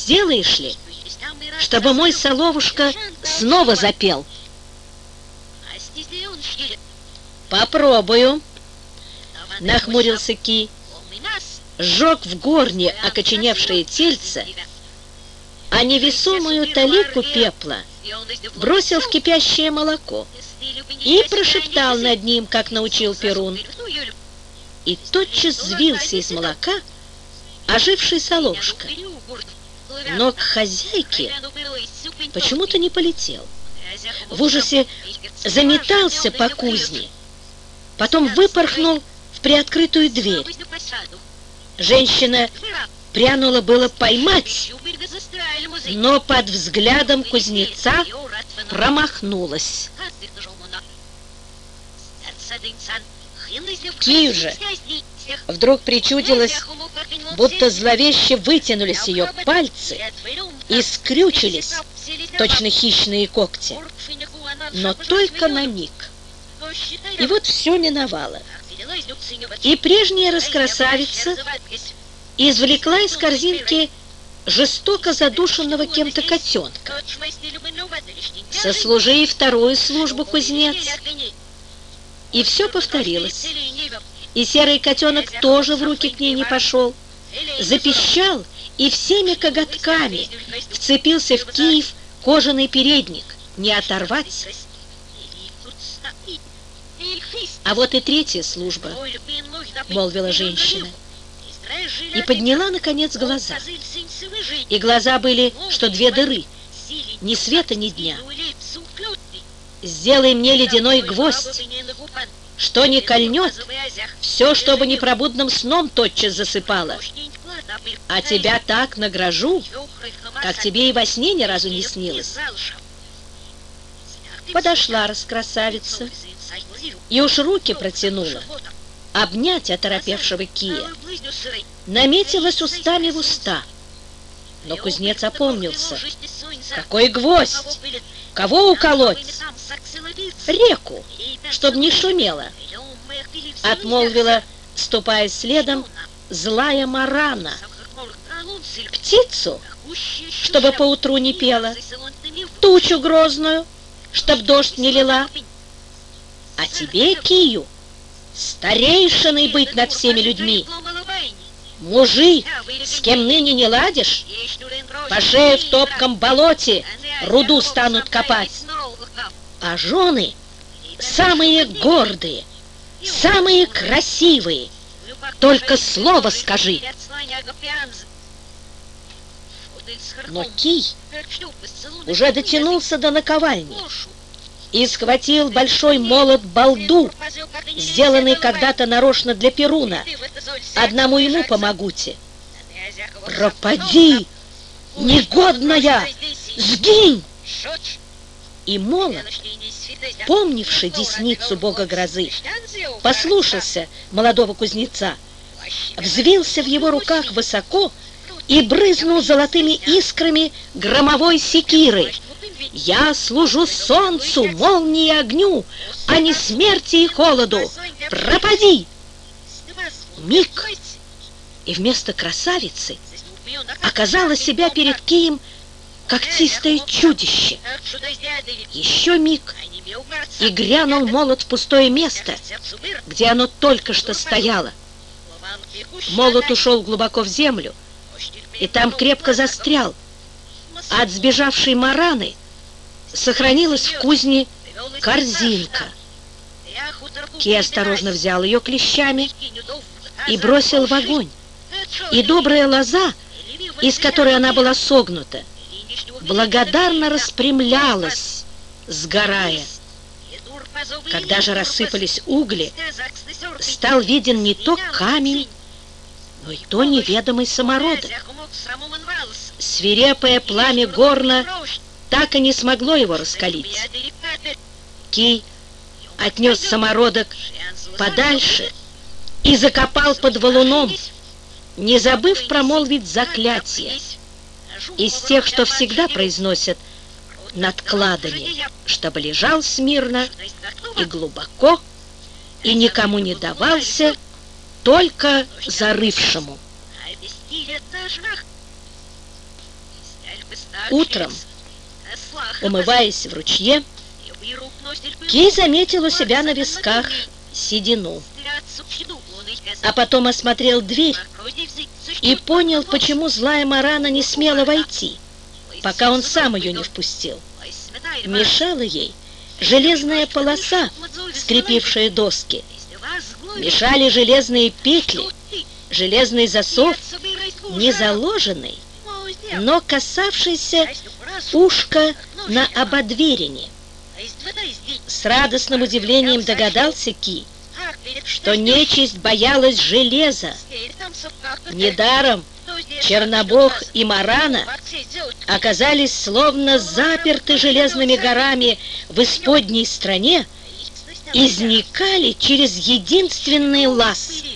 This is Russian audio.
Сделаешь ли, чтобы мой соловушка снова запел? Попробую, нахмурился Ки, сжег в горне окоченевшее тельце, а невесомую талику пепла бросил в кипящее молоко и прошептал над ним, как научил Перун. И тотчас взвился из молока оживший соловушка, но к хозяйке почему-то не полетел. В ужасе заметался по кузне, потом выпорхнул в приоткрытую дверь. Женщина прянула было поймать, но под взглядом кузнеца промахнулась. Кию же вдруг причудилось, будто зловеще вытянулись ее пальцы и скрючились, точно хищные когти. Но только на миг. И вот все миновало. И прежняя раскрасавица извлекла из корзинки жестоко задушенного кем-то котенка. Сослужи и вторую службу, кузнец. И все повторилось. И серый котенок тоже в руки к ней не пошел. Запищал и всеми коготками вцепился в Киев кожаный передник. Не оторвать. А вот и третья служба, молвила женщина. И подняла, наконец, глаза. И глаза были, что две дыры, ни света, ни дня. Сделай мне ледяной гвоздь, что не кольнет, все, чтобы непробудным сном тотчас засыпало. А тебя так награжу, как тебе и во сне ни разу не снилось. Подошла раскрасавица и уж руки протянула обнять оторопевшего Кия. Наметилась устами в уста. Но кузнец опомнился. Какой гвоздь? Кого уколоть? Реку, чтоб не шумело, отмолвила, ступая следом, злая Марана. Птицу, чтобы поутру не пела, тучу грозную, чтоб дождь не лила. А тебе, Кию, старейшиной быть над всеми людьми. Мужи, с кем ныне не ладишь, по шее в топком болоте руду станут копать. А жены самые гордые, самые красивые. Только слово скажи. Но Кий уже дотянулся до наковальни и схватил большой молот балду, сделанный когда-то нарочно для Перуна. Одному ему помогуте. Пропади, негодная, сгинь! И молот, помнивший десницу бога грозы, послушался молодого кузнеца, взвился в его руках высоко и брызнул золотыми искрами громовой секиры. Я служу солнцу, молнии и огню, а не смерти и холоду. Пропади! Миг, и вместо красавицы оказала себя перед Кием когтистое чудище. Еще миг, и грянул молот в пустое место, где оно только что стояло. Молот ушел глубоко в землю, и там крепко застрял. А от сбежавшей Мараны сохранилась в кузне корзинка. Кий осторожно взял ее клещами и бросил в огонь. И добрая лоза, из которой она была согнута, благодарно распрямлялась, сгорая. Когда же рассыпались угли, стал виден не то камень, но и то неведомый самородок. Свирепое пламя горна так и не смогло его раскалить. Кий отнес самородок подальше и закопал под валуном, не забыв промолвить заклятие из тех, что всегда произносят над кладами, чтобы лежал смирно и глубоко, и никому не давался, только зарывшему. Утром, умываясь в ручье, Кий заметил у себя на висках седину, а потом осмотрел дверь и понял, почему злая Марана не смела войти, пока он сам ее не впустил. Мешала ей железная полоса, скрепившая доски, мешали железные петли, железный засов, не заложенный, но касавшийся ушка на ободверине. С радостным удивлением догадался Ки, что нечисть боялась железа. Недаром Чернобог и Марана оказались словно заперты железными горами в исподней стране и изникали через единственный лаз.